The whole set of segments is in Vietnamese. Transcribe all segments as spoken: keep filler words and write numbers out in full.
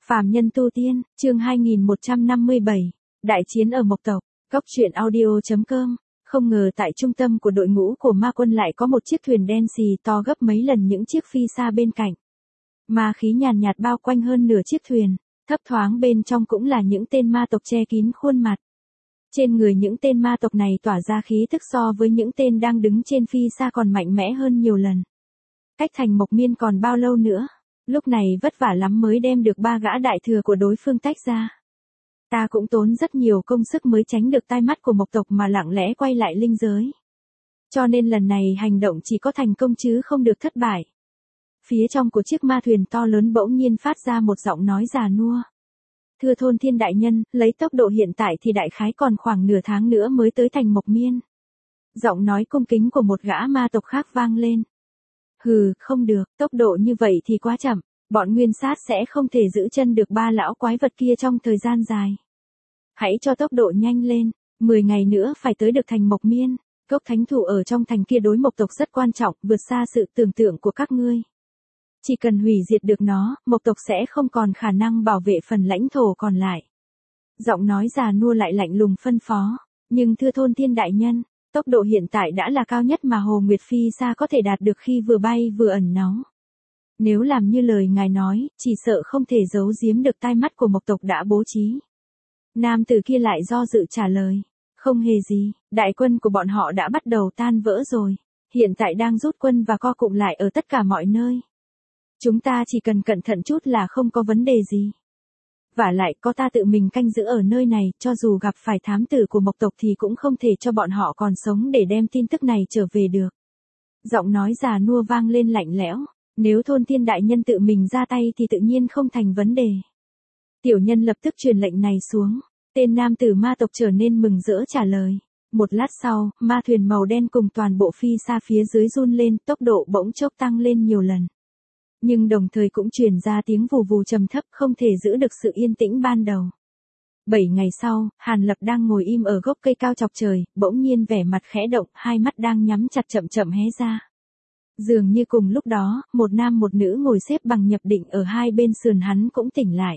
Phàm nhân tu tiên, chương hai nghìn một trăm năm mươi bảy, đại chiến ở Mộc Tộc, Cốc truyện audio chấm com. Không ngờ tại trung tâm của đội ngũ của ma quân lại có một chiếc thuyền đen xì to gấp mấy lần những chiếc phi xa bên cạnh. Ma khí nhàn nhạt bao quanh hơn nửa chiếc thuyền, thấp thoáng bên trong cũng là những tên ma tộc che kín khuôn mặt. Trên người những tên ma tộc này tỏa ra khí tức so với những tên đang đứng trên phi xa còn mạnh mẽ hơn nhiều lần. Cách thành Mộc Miên còn bao lâu nữa? Lúc này vất vả lắm mới đem được ba gã đại thừa của đối phương tách ra. Ta cũng tốn rất nhiều công sức mới tránh được tai mắt của Mộc Tộc mà lặng lẽ quay lại linh giới. Cho nên lần này hành động chỉ có thành công chứ không được thất bại. Phía trong của chiếc ma thuyền to lớn bỗng nhiên phát ra một giọng nói già nua. Thưa Thôn Thiên đại nhân, lấy tốc độ hiện tại thì đại khái còn khoảng nửa tháng nữa mới tới thành Mộc Miên. Giọng nói cung kính của một gã ma tộc khác vang lên. Hừ, không được, tốc độ như vậy thì quá chậm, bọn nguyên sát sẽ không thể giữ chân được ba lão quái vật kia trong thời gian dài. Hãy cho tốc độ nhanh lên, mười ngày nữa phải tới được thành Mộc Miên, cốc thánh thủ ở trong thành kia đối Mộc Tộc rất quan trọng, vượt xa sự tưởng tượng của các ngươi. Chỉ cần hủy diệt được nó, Mộc Tộc sẽ không còn khả năng bảo vệ phần lãnh thổ còn lại. Giọng nói già nua lại lạnh lùng phân phó, nhưng thưa Thôn Thiên đại nhân, tốc độ hiện tại đã là cao nhất mà Hồ Nguyệt Phi xa có thể đạt được khi vừa bay vừa ẩn náu. Nếu làm như lời ngài nói, chỉ sợ không thể giấu giếm được tai mắt của Mộc Tộc đã bố trí. Nam tử kia lại do dự trả lời, không hề gì, đại quân của bọn họ đã bắt đầu tan vỡ rồi, hiện tại đang rút quân và co cụm lại ở tất cả mọi nơi. Chúng ta chỉ cần cẩn thận chút là không có vấn đề gì. Vả lại có ta tự mình canh giữ ở nơi này, cho dù gặp phải thám tử của Mộc Tộc thì cũng không thể cho bọn họ còn sống để đem tin tức này trở về được. Giọng nói già nua vang lên lạnh lẽo, nếu Thôn Thiên đại nhân tự mình ra tay thì tự nhiên không thành vấn đề. Tiểu nhân lập tức truyền lệnh này xuống, tên nam tử ma tộc trở nên mừng rỡ trả lời. Một lát sau, ma thuyền màu đen cùng toàn bộ phi xa phía dưới run lên, tốc độ bỗng chốc tăng lên nhiều lần. Nhưng đồng thời cũng truyền ra tiếng vù vù trầm thấp không thể giữ được sự yên tĩnh ban đầu. Bảy ngày sau, Hàn Lập đang ngồi im ở gốc cây cao chọc trời, bỗng nhiên vẻ mặt khẽ động, hai mắt đang nhắm chặt chậm chậm hé ra. Dường như cùng lúc đó, một nam một nữ ngồi xếp bằng nhập định ở hai bên sườn hắn cũng tỉnh lại.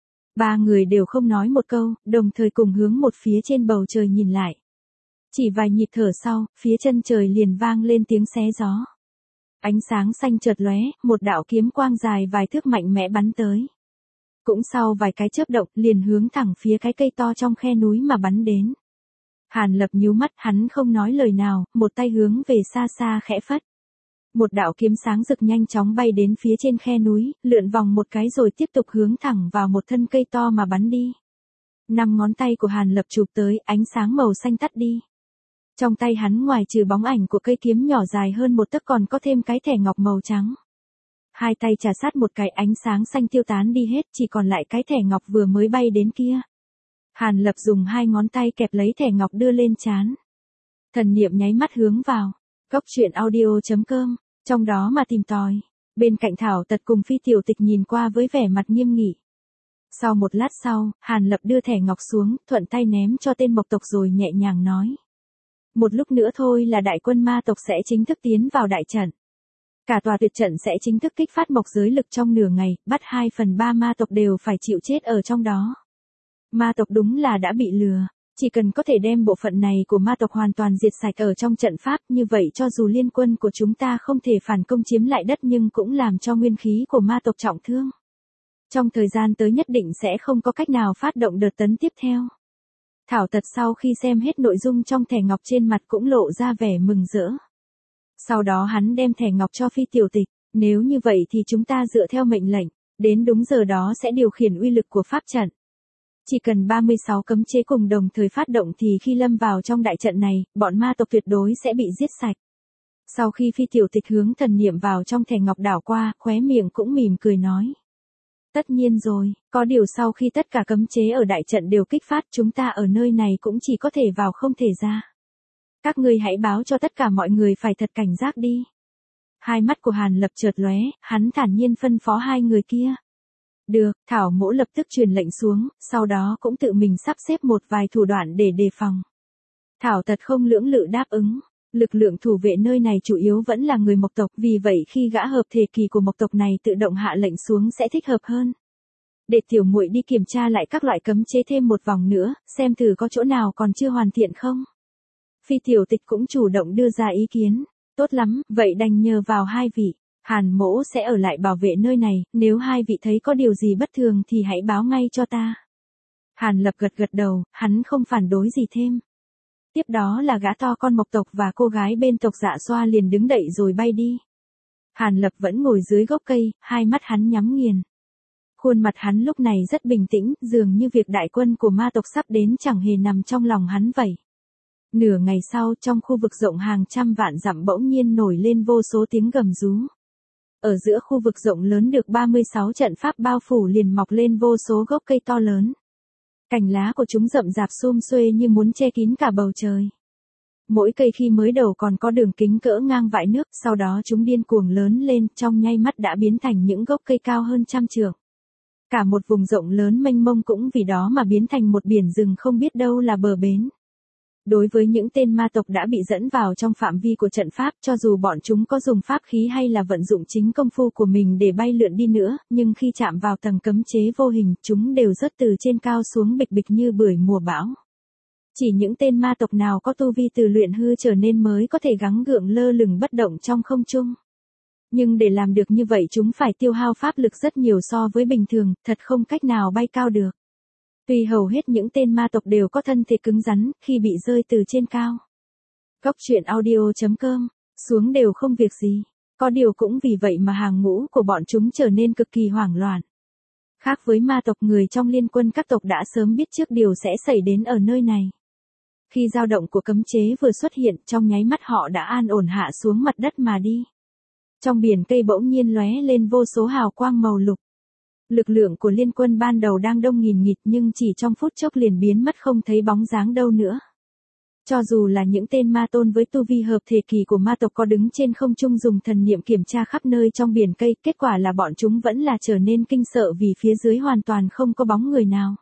Ba người đều không nói một câu, đồng thời cùng hướng một phía trên bầu trời nhìn lại. Chỉ vài nhịp thở sau, phía chân trời liền vang lên tiếng xé gió. Ánh sáng xanh chợt lóe, một đạo kiếm quang dài vài thước mạnh mẽ bắn tới. Cũng sau vài cái chớp động, liền hướng thẳng phía cái cây to trong khe núi mà bắn đến. Hàn Lập nhíu mắt, hắn không nói lời nào, một tay hướng về xa xa khẽ phất. Một đạo kiếm sáng rực nhanh chóng bay đến phía trên khe núi, lượn vòng một cái rồi tiếp tục hướng thẳng vào một thân cây to mà bắn đi. Năm ngón tay của Hàn Lập chụp tới, ánh sáng màu xanh tắt đi. Trong tay hắn ngoài trừ bóng ảnh của cây kiếm nhỏ dài hơn một tấc còn có thêm cái thẻ ngọc màu trắng. Hai tay chà sát một cái, ánh sáng xanh tiêu tán đi hết, chỉ còn lại cái thẻ ngọc vừa mới bay đến kia. Hàn Lập dùng hai ngón tay kẹp lấy thẻ ngọc đưa lên trán. Thần niệm nháy mắt hướng vào. Cốc truyện audio chấm com, trong đó mà tìm tòi. Bên cạnh Thảo Tật cùng Phi Tiểu Tịch nhìn qua với vẻ mặt nghiêm nghị. Sau một lát sau, Hàn Lập đưa thẻ ngọc xuống, thuận tay ném cho tên Mộc Tộc rồi nhẹ nhàng nói. Một lúc nữa thôi là đại quân ma tộc sẽ chính thức tiến vào đại trận. Cả tòa tuyệt trận sẽ chính thức kích phát mộc giới lực trong nửa ngày, bắt hai phần ba ma tộc đều phải chịu chết ở trong đó. Ma tộc đúng là đã bị lừa, chỉ cần có thể đem bộ phận này của ma tộc hoàn toàn diệt sạch ở trong trận pháp, như vậy cho dù liên quân của chúng ta không thể phản công chiếm lại đất nhưng cũng làm cho nguyên khí của ma tộc trọng thương. Trong thời gian tới nhất định sẽ không có cách nào phát động đợt tấn tiếp theo. Thảo Tật sau khi xem hết nội dung trong thẻ ngọc trên mặt cũng lộ ra vẻ mừng rỡ. Sau đó hắn đem thẻ ngọc cho Phi Tiểu Tịch, nếu như vậy thì chúng ta dựa theo mệnh lệnh, đến đúng giờ đó sẽ điều khiển uy lực của pháp trận. Chỉ cần ba mươi sáu cấm chế cùng đồng thời phát động thì khi lâm vào trong đại trận này, bọn ma tộc tuyệt đối sẽ bị giết sạch. Sau khi Phi Tiểu Tịch hướng thần niệm vào trong thẻ ngọc đảo qua, khóe miệng cũng mỉm cười nói. Tất nhiên rồi, có điều sau khi tất cả cấm chế ở đại trận đều kích phát chúng ta ở nơi này cũng chỉ có thể vào không thể ra. Các ngươi hãy báo cho tất cả mọi người phải thật cảnh giác đi. Hai mắt của Hàn Lập chợt lóe, hắn thản nhiên phân phó hai người kia. Được, Thảo Mỗ lập tức truyền lệnh xuống, sau đó cũng tự mình sắp xếp một vài thủ đoạn để đề phòng. Thảo Tật không lưỡng lự đáp ứng. Lực lượng thủ vệ nơi này chủ yếu vẫn là người Mộc Tộc, vì vậy khi gã hợp thể kỳ của Mộc Tộc này tự động hạ lệnh xuống sẽ thích hợp hơn. Để tiểu muội đi kiểm tra lại các loại cấm chế thêm một vòng nữa, xem thử có chỗ nào còn chưa hoàn thiện không. Phi tiểu tịch cũng chủ động đưa ra ý kiến. Tốt lắm, vậy đành nhờ vào hai vị. Hàn mỗ sẽ ở lại bảo vệ nơi này, nếu hai vị thấy có điều gì bất thường thì hãy báo ngay cho ta. Hàn Lập gật gật đầu, hắn không phản đối gì thêm. Tiếp đó là gã to con Mộc tộc và cô gái bên tộc Dạ Xoa liền đứng đậy rồi bay đi. Hàn Lập vẫn ngồi dưới gốc cây, hai mắt hắn nhắm nghiền. Khuôn mặt hắn lúc này rất bình tĩnh, dường như việc đại quân của ma tộc sắp đến chẳng hề nằm trong lòng hắn vậy. Nửa ngày sau, trong khu vực rộng hàng trăm vạn dặm bỗng nhiên nổi lên vô số tiếng gầm rú. Ở giữa khu vực rộng lớn được ba mươi sáu trận pháp bao phủ liền mọc lên vô số gốc cây to lớn. Cành lá của chúng rậm rạp sum xuê như muốn che kín cả bầu trời. Mỗi cây khi mới đầu còn có đường kính cỡ ngang vại nước, sau đó chúng điên cuồng lớn lên, trong nháy mắt đã biến thành những gốc cây cao hơn trăm trượng. Cả một vùng rộng lớn mênh mông cũng vì đó mà biến thành một biển rừng không biết đâu là bờ bến. Đối với những tên ma tộc đã bị dẫn vào trong phạm vi của trận pháp, cho dù bọn chúng có dùng pháp khí hay là vận dụng chính công phu của mình để bay lượn đi nữa, nhưng khi chạm vào tầng cấm chế vô hình, chúng đều rớt từ trên cao xuống bịch bịch như bưởi mùa bão. Chỉ những tên ma tộc nào có tu vi từ luyện hư trở nên mới có thể gắng gượng lơ lửng bất động trong không trung. Nhưng để làm được như vậy chúng phải tiêu hao pháp lực rất nhiều so với bình thường, thật không cách nào bay cao được. Tuy hầu hết những tên ma tộc đều có thân thể cứng rắn, khi bị rơi từ trên cao. Góc truyện audio chấm com, xuống đều không việc gì. Có điều cũng vì vậy mà hàng ngũ của bọn chúng trở nên cực kỳ hoảng loạn. Khác với ma tộc, người trong liên quân các tộc đã sớm biết trước điều sẽ xảy đến ở nơi này. Khi dao động của cấm chế vừa xuất hiện, trong nháy mắt họ đã an ổn hạ xuống mặt đất mà đi. Trong biển cây bỗng nhiên lóe lên vô số hào quang màu lục. Lực lượng của liên quân ban đầu đang đông nghìn nghịt nhưng chỉ trong phút chốc liền biến mất không thấy bóng dáng đâu nữa. Cho dù là những tên ma tôn với tu vi hợp thể kỳ của ma tộc có đứng trên không trung dùng thần niệm kiểm tra khắp nơi trong biển cây, kết quả là bọn chúng vẫn là trở nên kinh sợ vì phía dưới hoàn toàn không có bóng người nào.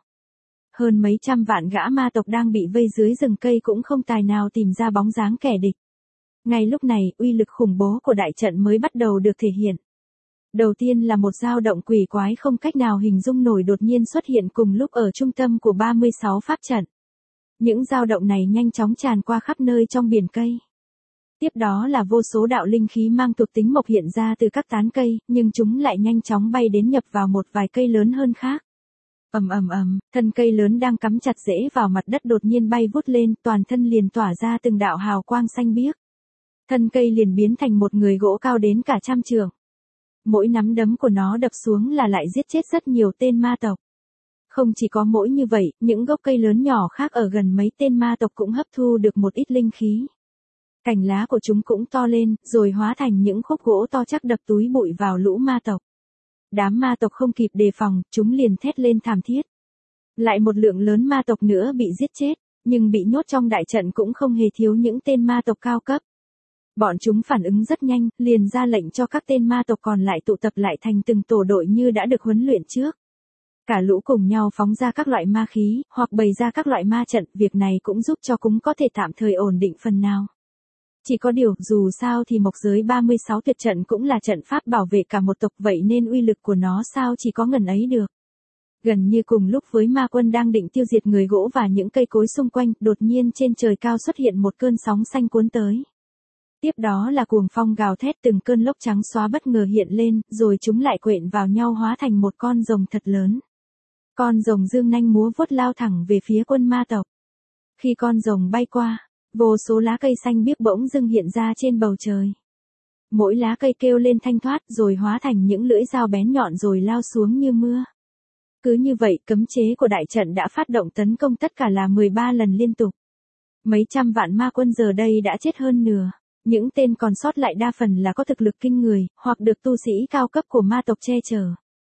Hơn mấy trăm vạn gã ma tộc đang bị vây dưới rừng cây cũng không tài nào tìm ra bóng dáng kẻ địch. Ngay lúc này, uy lực khủng bố của đại trận mới bắt đầu được thể hiện. Đầu tiên là một dao động quỷ quái không cách nào hình dung nổi đột nhiên xuất hiện cùng lúc ở trung tâm của ba mươi sáu pháp trận. Những dao động này nhanh chóng tràn qua khắp nơi trong biển cây. Tiếp đó là vô số đạo linh khí mang thuộc tính mộc hiện ra từ các tán cây, nhưng chúng lại nhanh chóng bay đến nhập vào một vài cây lớn hơn khác. Ầm ầm ầm, thân cây lớn đang cắm chặt rễ vào mặt đất đột nhiên bay vút lên, toàn thân liền tỏa ra từng đạo hào quang xanh biếc. Thân cây liền biến thành một người gỗ cao đến cả trăm trượng. Mỗi nắm đấm của nó đập xuống là lại giết chết rất nhiều tên ma tộc. Không chỉ có mỗi như vậy, những gốc cây lớn nhỏ khác ở gần mấy tên ma tộc cũng hấp thu được một ít linh khí. Cành lá của chúng cũng to lên, rồi hóa thành những khúc gỗ to chắc đập túi bụi vào lũ ma tộc. Đám ma tộc không kịp đề phòng, chúng liền thét lên thảm thiết. Lại một lượng lớn ma tộc nữa bị giết chết, nhưng bị nhốt trong đại trận cũng không hề thiếu những tên ma tộc cao cấp. Bọn chúng phản ứng rất nhanh, liền ra lệnh cho các tên ma tộc còn lại tụ tập lại thành từng tổ đội như đã được huấn luyện trước. Cả lũ cùng nhau phóng ra các loại ma khí, hoặc bày ra các loại ma trận, việc này cũng giúp cho chúng có thể tạm thời ổn định phần nào. Chỉ có điều, dù sao thì mộc giới ba mươi sáu tuyệt trận cũng là trận pháp bảo vệ cả một tộc, vậy nên uy lực của nó sao chỉ có ngần ấy được. Gần như cùng lúc với ma quân đang định tiêu diệt người gỗ và những cây cối xung quanh, đột nhiên trên trời cao xuất hiện một cơn sóng xanh cuốn tới. Tiếp đó là cuồng phong gào thét, từng cơn lốc trắng xóa bất ngờ hiện lên, rồi chúng lại quện vào nhau hóa thành một con rồng thật lớn. Con rồng dương nanh múa vuốt lao thẳng về phía quân ma tộc. Khi con rồng bay qua, vô số lá cây xanh biếc bỗng dưng hiện ra trên bầu trời. Mỗi lá cây kêu lên thanh thoát rồi hóa thành những lưỡi dao bén nhọn rồi lao xuống như mưa. Cứ như vậy, cấm chế của đại trận đã phát động tấn công tất cả là mười ba lần liên tục. Mấy trăm vạn ma quân giờ đây đã chết hơn nửa. Những tên còn sót lại đa phần là có thực lực kinh người, hoặc được tu sĩ cao cấp của ma tộc che chở.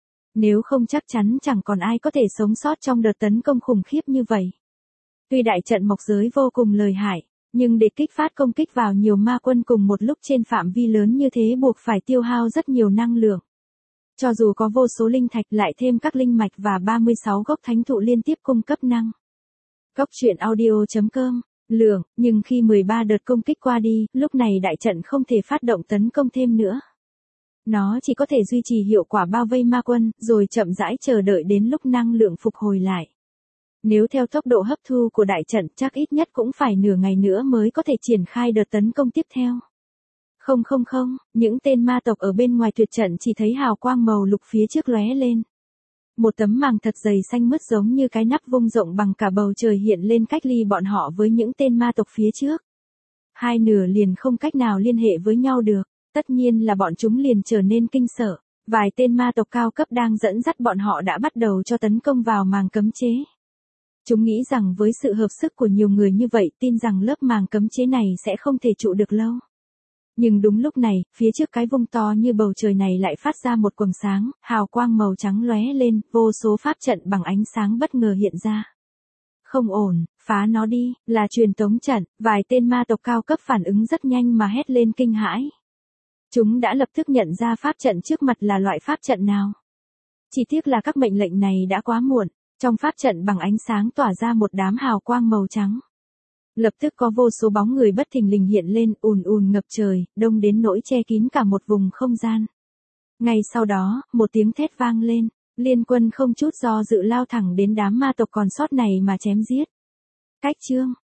Nếu không chắc chắn chẳng còn ai có thể sống sót trong đợt tấn công khủng khiếp như vậy. Tuy đại trận mộc giới vô cùng lợi hại, nhưng để kích phát công kích vào nhiều ma quân cùng một lúc trên phạm vi lớn như thế buộc phải tiêu hao rất nhiều năng lượng. Cho dù có vô số linh thạch lại thêm các linh mạch và ba mươi sáu gốc thánh thụ liên tiếp cung cấp năng. Góc truyện audio chấm com, lượng, nhưng khi mười ba đợt công kích qua đi, lúc này đại trận không thể phát động tấn công thêm nữa. Nó chỉ có thể duy trì hiệu quả bao vây ma quân, rồi chậm rãi chờ đợi đến lúc năng lượng phục hồi lại. Nếu theo tốc độ hấp thu của đại trận chắc ít nhất cũng phải nửa ngày nữa mới có thể triển khai đợt tấn công tiếp theo. Không không không, những tên ma tộc ở bên ngoài tuyệt trận chỉ thấy hào quang màu lục phía trước lóe lên. Một tấm màng thật dày xanh mướt giống như cái nắp vung rộng bằng cả bầu trời hiện lên cách ly bọn họ với những tên ma tộc phía trước. Hai nửa liền không cách nào liên hệ với nhau được, tất nhiên là bọn chúng liền trở nên kinh sợ. Vài tên ma tộc cao cấp đang dẫn dắt bọn họ đã bắt đầu cho tấn công vào màng cấm chế. Chúng nghĩ rằng với sự hợp sức của nhiều người như vậy tin rằng lớp màng cấm chế này sẽ không thể trụ được lâu. Nhưng đúng lúc này, phía trước cái vung to như bầu trời này lại phát ra một quầng sáng, hào quang màu trắng lóe lên, vô số pháp trận bằng ánh sáng bất ngờ hiện ra. Không ổn, phá nó đi, là truyền tống trận, vài tên ma tộc cao cấp phản ứng rất nhanh mà hét lên kinh hãi. Chúng đã lập tức nhận ra pháp trận trước mặt là loại pháp trận nào. Chỉ tiếc là các mệnh lệnh này đã quá muộn, trong pháp trận bằng ánh sáng tỏa ra một đám hào quang màu trắng. Lập tức có vô số bóng người bất thình lình hiện lên, ùn ùn ngập trời, đông đến nỗi che kín cả một vùng không gian. Ngay sau đó, một tiếng thét vang lên, liên quân không chút do dự lao thẳng đến đám ma tộc còn sót này mà chém giết. Cách chương